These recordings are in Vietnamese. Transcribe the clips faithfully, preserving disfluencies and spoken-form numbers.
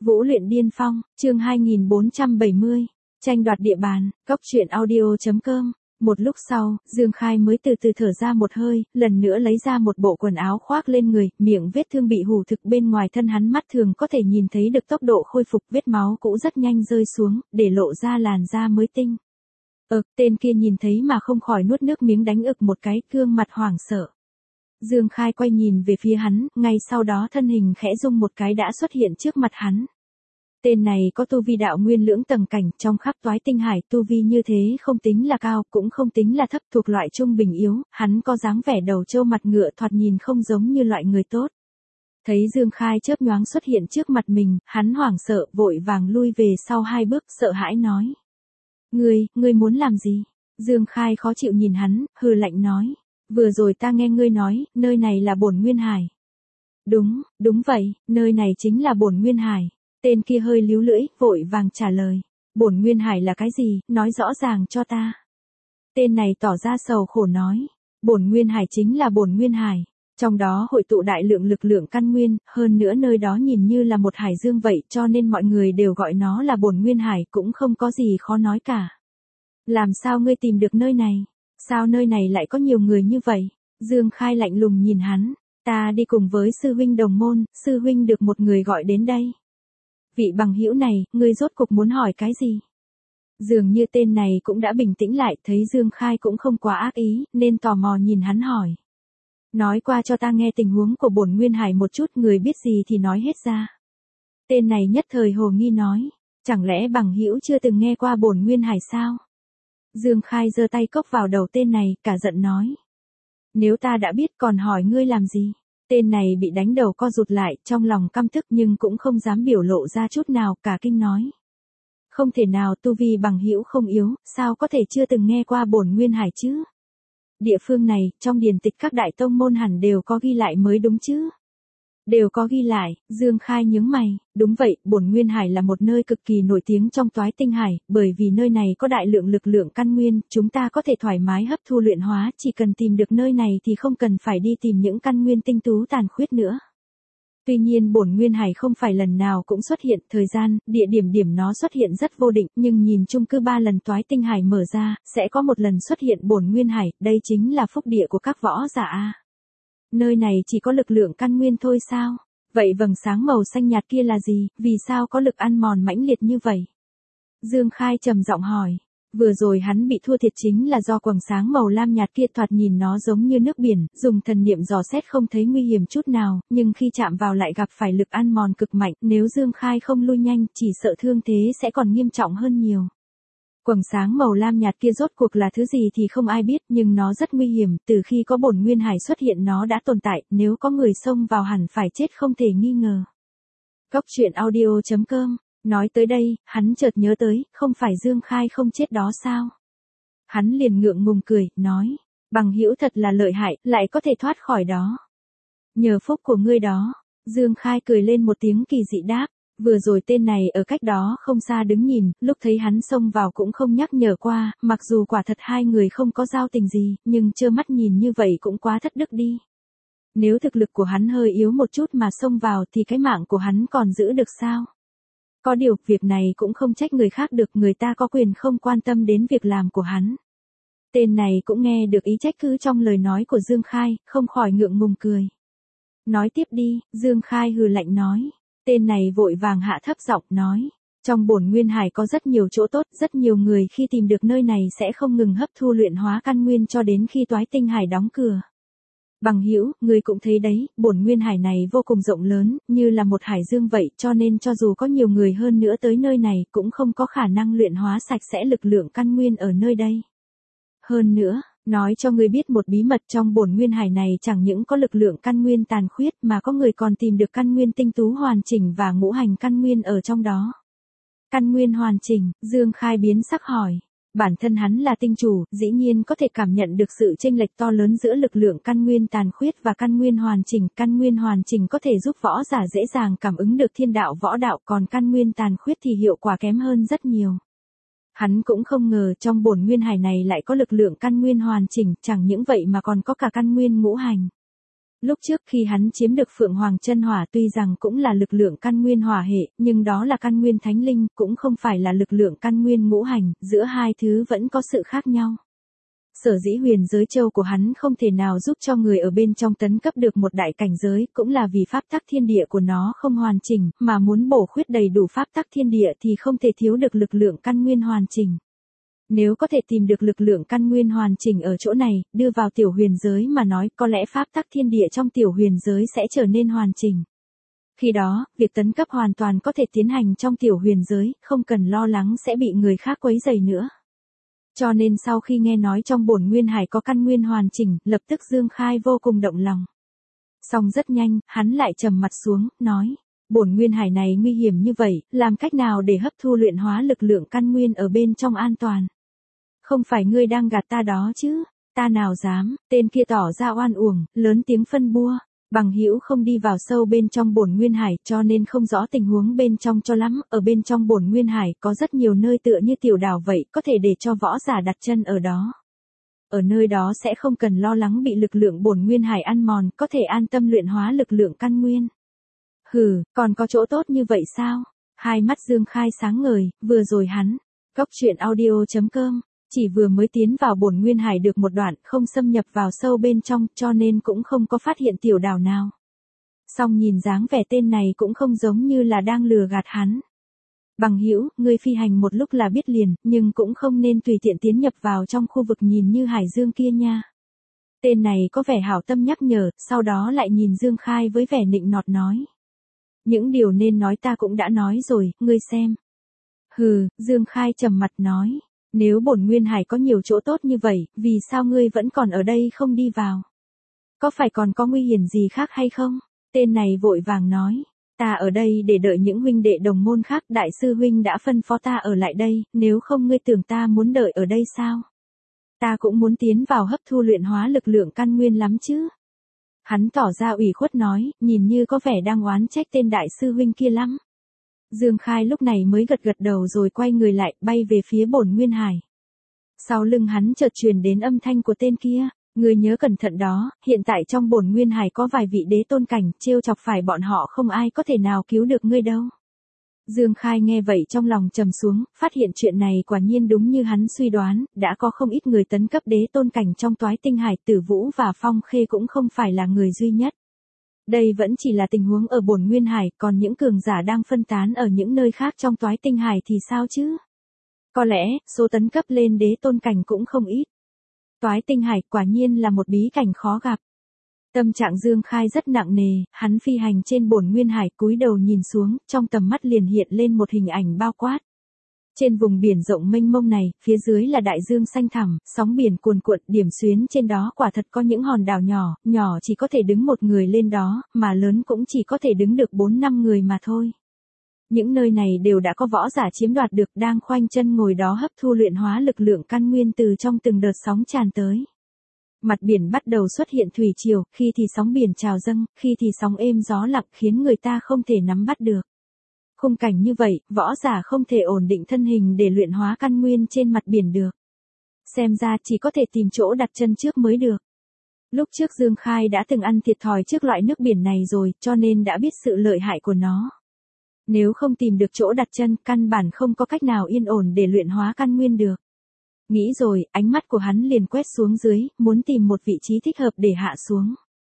Vũ luyện điên phong, chương hai nghìn bốn trăm bảy mươi, tranh đoạt địa bàn, cốc truyện audio.com. Một lúc sau, Dương Khai mới từ từ thở ra một hơi, lần nữa lấy ra một bộ quần áo khoác lên người, miệng vết thương bị hủ thực bên ngoài thân hắn mắt thường có thể nhìn thấy được tốc độ khôi phục, vết máu cũ rất nhanh rơi xuống, để lộ ra làn da mới tinh. Ờ, tên kia nhìn thấy mà không khỏi nuốt nước miếng đánh ực một cái, gương mặt hoảng sợ. Dương Khai quay nhìn về phía hắn, ngay sau đó thân hình khẽ rung một cái đã xuất hiện trước mặt hắn. Tên này có tu vi đạo nguyên lưỡng tầng cảnh, trong khắp toái tinh hải, tu vi như thế không tính là cao, cũng không tính là thấp, thuộc loại trung bình yếu, hắn có dáng vẻ đầu trâu mặt ngựa thoạt nhìn không giống như loại người tốt. Thấy Dương Khai chớp nhoáng xuất hiện trước mặt mình, hắn hoảng sợ, vội vàng lui về sau hai bước, sợ hãi nói. Ngươi, ngươi muốn làm gì? Dương Khai khó chịu nhìn hắn, hừ lạnh nói. Vừa rồi ta nghe ngươi nói, nơi này là Bổn Nguyên Hải. Đúng, đúng vậy, nơi này chính là Bổn Nguyên Hải. Tên kia hơi líu lưỡi, vội vàng trả lời. Bổn Nguyên Hải là cái gì, nói rõ ràng cho ta. Tên này tỏ ra sầu khổ nói. Bổn Nguyên Hải chính là Bổn Nguyên Hải. Trong đó hội tụ đại lượng lực lượng căn nguyên, hơn nữa nơi đó nhìn như là một hải dương vậy, cho nên mọi người đều gọi nó là Bổn Nguyên Hải, cũng không có gì khó nói cả. Làm sao ngươi tìm được nơi này? Sao nơi này lại có nhiều người như vậy? Dương Khai lạnh lùng nhìn hắn. Ta đi cùng với sư huynh đồng môn, sư huynh được một người gọi đến đây. Vị bằng hữu này, ngươi rốt cục muốn hỏi cái gì? Dường như tên này cũng đã bình tĩnh lại, thấy Dương Khai cũng không quá ác ý, nên tò mò nhìn hắn hỏi. Nói qua cho ta nghe tình huống của Bổn Nguyên Hải một chút, người biết gì thì nói hết ra. Tên này nhất thời hồ nghi nói. Chẳng lẽ bằng hữu chưa từng nghe qua Bổn Nguyên Hải sao? Dương Khai giơ tay cốc vào đầu tên này, cả giận nói. Nếu ta đã biết còn hỏi ngươi làm gì? Tên này bị đánh đầu co rụt lại, trong lòng căm tức nhưng cũng không dám biểu lộ ra chút nào, cả kinh nói. Không thể nào, tu vi bằng hữu không yếu, sao có thể chưa từng nghe qua Bổn Nguyên Hải chứ? Địa phương này, trong điển tịch các đại tông môn hẳn đều có ghi lại mới đúng chứ? Đều có ghi lại, Dương Khai nhướng mày, đúng vậy, Bổn Nguyên Hải là một nơi cực kỳ nổi tiếng trong toái tinh hải, bởi vì nơi này có đại lượng lực lượng căn nguyên, chúng ta có thể thoải mái hấp thu luyện hóa, chỉ cần tìm được nơi này thì không cần phải đi tìm những căn nguyên tinh tú tàn khuyết nữa. Tuy nhiên Bổn Nguyên Hải không phải lần nào cũng xuất hiện, thời gian, địa điểm điểm nó xuất hiện rất vô định, nhưng nhìn chung cứ ba lần toái tinh hải mở ra, sẽ có một lần xuất hiện Bổn Nguyên Hải, đây chính là phúc địa của các võ giả a. Nơi này chỉ có lực lượng căn nguyên thôi sao? Vậy vầng sáng màu xanh nhạt kia là gì, vì sao có lực ăn mòn mãnh liệt như vậy? Dương Khai trầm giọng hỏi. Vừa rồi hắn bị thua thiệt chính là do quầng sáng màu lam nhạt kia thoạt nhìn nó giống như nước biển, dùng thần niệm dò xét không thấy nguy hiểm chút nào, nhưng khi chạm vào lại gặp phải lực ăn mòn cực mạnh, nếu Dương Khai không lui nhanh, chỉ sợ thương thế sẽ còn nghiêm trọng hơn nhiều. Quầng sáng màu lam nhạt kia rốt cuộc là thứ gì thì không ai biết, nhưng nó rất nguy hiểm, từ khi có Bổn Nguyên Hải xuất hiện nó đã tồn tại, nếu có người xông vào hẳn phải chết không thể nghi ngờ. Cốc truyện audio.com. Nói tới đây, hắn chợt nhớ tới, không phải Dương Khai không chết đó sao? Hắn liền ngượng ngùng cười, nói, bằng hữu thật là lợi hại, lại có thể thoát khỏi đó. Nhờ phúc của ngươi đó. Dương Khai cười lên một tiếng kỳ dị đáp. Vừa rồi tên này ở cách đó không xa đứng nhìn, lúc thấy hắn xông vào cũng không nhắc nhở qua, mặc dù quả thật hai người không có giao tình gì, nhưng trơ mắt nhìn như vậy cũng quá thất đức đi. Nếu thực lực của hắn hơi yếu một chút mà xông vào thì cái mạng của hắn còn giữ được sao? Có điều, việc này cũng không trách người khác được, người ta có quyền không quan tâm đến việc làm của hắn. Tên này cũng nghe được ý trách cứ trong lời nói của Dương Khai, không khỏi ngượng ngùng cười. Nói tiếp đi, Dương Khai hừ lạnh nói. Tên này vội vàng hạ thấp giọng nói. Trong Bổn Nguyên Hải có rất nhiều chỗ tốt, rất nhiều người khi tìm được nơi này sẽ không ngừng hấp thu luyện hóa căn nguyên cho đến khi toái tinh hải đóng cửa. Bằng hữu, ngươi cũng thấy đấy, Bổn Nguyên Hải này vô cùng rộng lớn, như là một hải dương vậy, cho nên cho dù có nhiều người hơn nữa tới nơi này, cũng không có khả năng luyện hóa sạch sẽ lực lượng căn nguyên ở nơi đây. Hơn nữa, nói cho ngươi biết một bí mật, trong Bổn Nguyên Hải này chẳng những có lực lượng căn nguyên tàn khuyết mà có người còn tìm được căn nguyên tinh tú hoàn chỉnh và ngũ hành căn nguyên ở trong đó. Căn nguyên hoàn chỉnh, Dương Khai biến sắc hỏi. Bản thân hắn là tinh chủ, dĩ nhiên có thể cảm nhận được sự chênh lệch to lớn giữa lực lượng căn nguyên tàn khuyết và căn nguyên hoàn chỉnh. Căn nguyên hoàn chỉnh có thể giúp võ giả dễ dàng cảm ứng được thiên đạo võ đạo, còn căn nguyên tàn khuyết thì hiệu quả kém hơn rất nhiều. Hắn cũng không ngờ trong Bổn Nguyên Hải này lại có lực lượng căn nguyên hoàn chỉnh, chẳng những vậy mà còn có cả căn nguyên ngũ hành. Lúc trước khi hắn chiếm được Phượng Hoàng chân hỏa tuy rằng cũng là lực lượng căn nguyên hỏa hệ, nhưng đó là căn nguyên thánh linh, cũng không phải là lực lượng căn nguyên ngũ hành, giữa hai thứ vẫn có sự khác nhau. Sở dĩ huyền giới châu của hắn không thể nào giúp cho người ở bên trong tấn cấp được một đại cảnh giới, cũng là vì pháp tắc thiên địa của nó không hoàn chỉnh, mà muốn bổ khuyết đầy đủ pháp tắc thiên địa thì không thể thiếu được lực lượng căn nguyên hoàn chỉnh. Nếu có thể tìm được lực lượng căn nguyên hoàn chỉnh ở chỗ này, đưa vào tiểu huyền giới mà nói, có lẽ pháp tắc thiên địa trong tiểu huyền giới sẽ trở nên hoàn chỉnh. Khi đó, việc tấn cấp hoàn toàn có thể tiến hành trong tiểu huyền giới, không cần lo lắng sẽ bị người khác quấy rầy nữa. Cho nên sau khi nghe nói trong bổn nguyên hải có căn nguyên hoàn chỉnh, lập tức Dương Khai vô cùng động lòng. Xong rất nhanh, hắn lại trầm mặt xuống, nói, bổn nguyên hải này nguy hiểm như vậy, làm cách nào để hấp thu luyện hóa lực lượng căn nguyên ở bên trong an toàn? Không phải ngươi đang gạt ta đó chứ? Ta nào dám? Tên kia tỏ ra oan uổng, lớn tiếng phân bua. Bằng hữu không đi vào sâu bên trong bổn nguyên hải, cho nên không rõ tình huống bên trong cho lắm. Ở bên trong bổn nguyên hải có rất nhiều nơi tựa như tiểu đảo vậy, có thể để cho võ giả đặt chân ở đó. Ở nơi đó sẽ không cần lo lắng bị lực lượng bổn nguyên hải ăn mòn, có thể an tâm luyện hóa lực lượng căn nguyên. Hừ, còn có chỗ tốt như vậy sao? Hai mắt Dương Khai sáng ngời, vừa rồi hắn, Cốc Truyện Audio chấm com, chỉ vừa mới tiến vào bổn nguyên hải được một đoạn, không xâm nhập vào sâu bên trong, cho nên cũng không có phát hiện tiểu đảo nào. Song nhìn dáng vẻ tên này cũng không giống như là đang lừa gạt hắn. Bằng hữu, ngươi phi hành một lúc là biết liền, nhưng cũng không nên tùy tiện tiến nhập vào trong khu vực nhìn như hải dương kia nha. Tên này có vẻ hảo tâm nhắc nhở, sau đó lại nhìn Dương Khai với vẻ nịnh nọt nói. Những điều nên nói ta cũng đã nói rồi, ngươi xem. Hừ, Dương Khai trầm mặt nói. Nếu bổn nguyên hải có nhiều chỗ tốt như vậy, vì sao ngươi vẫn còn ở đây không đi vào? Có phải còn có nguy hiểm gì khác hay không? Tên này vội vàng nói. Ta ở đây để đợi những huynh đệ đồng môn khác, đại sư huynh đã phân phó ta ở lại đây, nếu không ngươi tưởng ta muốn đợi ở đây sao? Ta cũng muốn tiến vào hấp thu luyện hóa lực lượng căn nguyên lắm chứ. Hắn tỏ ra ủy khuất nói, nhìn như có vẻ đang oán trách tên đại sư huynh kia lắm. Dương Khai lúc này mới gật gật đầu rồi quay người lại, bay về phía bổn nguyên hải. Sau lưng hắn chợt truyền đến âm thanh của tên kia, ngươi nhớ cẩn thận đó, hiện tại trong bổn nguyên hải có vài vị đế tôn cảnh, trêu chọc phải bọn họ không ai có thể nào cứu được ngươi đâu. Dương Khai nghe vậy trong lòng trầm xuống, phát hiện chuyện này quả nhiên đúng như hắn suy đoán, đã có không ít người tấn cấp đế tôn cảnh trong Toái Tinh Hải, Tử Vũ và Phong Khê cũng không phải là người duy nhất. Đây vẫn chỉ là tình huống ở bổn nguyên hải, còn những cường giả đang phân tán ở những nơi khác trong Toái Tinh Hải thì sao chứ? Có lẽ, số tấn cấp lên đế tôn cảnh cũng không ít. Toái Tinh Hải quả nhiên là một bí cảnh khó gặp. Tâm trạng Dương Khai rất nặng nề, hắn phi hành trên bổn nguyên hải, cúi đầu nhìn xuống, trong tầm mắt liền hiện lên một hình ảnh bao quát. Trên vùng biển rộng mênh mông này, phía dưới là đại dương xanh thẳm, sóng biển cuồn cuộn, điểm xuyến trên đó quả thật có những hòn đảo nhỏ, nhỏ chỉ có thể đứng một người lên đó, mà lớn cũng chỉ có thể đứng được bốn năm người mà thôi. Những nơi này đều đã có võ giả chiếm đoạt được, đang khoanh chân ngồi đó hấp thu luyện hóa lực lượng căn nguyên từ trong từng đợt sóng tràn tới. Mặt biển bắt đầu xuất hiện thủy triều, khi thì sóng biển trào dâng, khi thì sóng êm gió lặng khiến người ta không thể nắm bắt được. Khung cảnh như vậy, võ giả không thể ổn định thân hình để luyện hóa căn nguyên trên mặt biển được. Xem ra chỉ có thể tìm chỗ đặt chân trước mới được. Lúc trước Dương Khai đã từng ăn thiệt thòi trước loại nước biển này rồi, cho nên đã biết sự lợi hại của nó. Nếu không tìm được chỗ đặt chân, căn bản không có cách nào yên ổn để luyện hóa căn nguyên được. Nghĩ rồi, ánh mắt của hắn liền quét xuống dưới, muốn tìm một vị trí thích hợp để hạ xuống.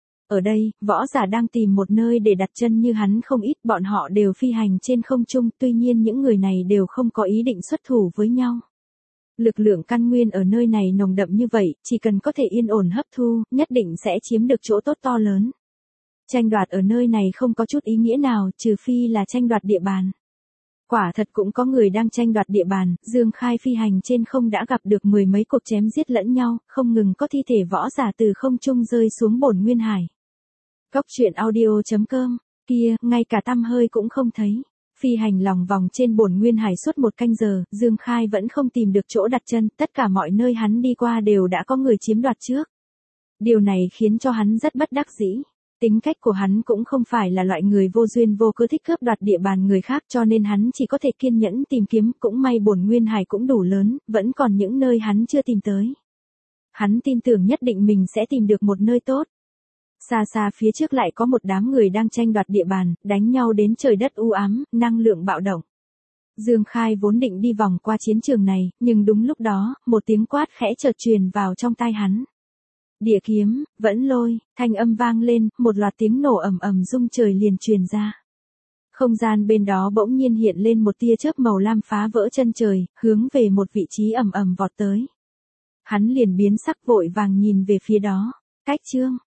Ở đây, võ giả đang tìm một nơi để đặt chân như hắn không ít, bọn họ đều phi hành trên không trung, tuy nhiên những người này đều không có ý định xuất thủ với nhau. Lực lượng căn nguyên ở nơi này nồng đậm như vậy, chỉ cần có thể yên ổn hấp thu, nhất định sẽ chiếm được chỗ tốt to lớn. Tranh đoạt ở nơi này không có chút ý nghĩa nào, trừ phi là tranh đoạt địa bàn. Quả thật cũng có người đang tranh đoạt địa bàn, Dương Khai phi hành trên không đã gặp được mười mấy cuộc chém giết lẫn nhau, không ngừng có thi thể võ giả từ không trung rơi xuống bổn nguyên hải. Cốc Truyện Audio chấm com, kia, ngay cả tăm hơi cũng không thấy. Phi hành lòng vòng trên bổn nguyên hải suốt một canh giờ, Dương Khai vẫn không tìm được chỗ đặt chân, tất cả mọi nơi hắn đi qua đều đã có người chiếm đoạt trước. Điều này khiến cho hắn rất bất đắc dĩ. Tính cách của hắn cũng không phải là loại người vô duyên vô cớ thích cướp đoạt địa bàn người khác, cho nên hắn chỉ có thể kiên nhẫn tìm kiếm, cũng may bổn nguyên hải cũng đủ lớn, vẫn còn những nơi hắn chưa tìm tới. Hắn tin tưởng nhất định mình sẽ tìm được một nơi tốt. Xa xa phía trước lại có một đám người đang tranh đoạt địa bàn, đánh nhau đến trời đất u ám, năng lượng bạo động. Dương Khai vốn định đi vòng qua chiến trường này, nhưng đúng lúc đó, một tiếng quát khẽ chợt truyền vào trong tai hắn. Địa kiếm, vẫn lôi, thanh âm vang lên, một loạt tiếng nổ ầm ầm rung trời liền truyền ra. Không gian bên đó bỗng nhiên hiện lên một tia chớp màu lam phá vỡ chân trời, hướng về một vị trí ầm ầm vọt tới. Hắn liền biến sắc vội vàng nhìn về phía đó. Cách Trương,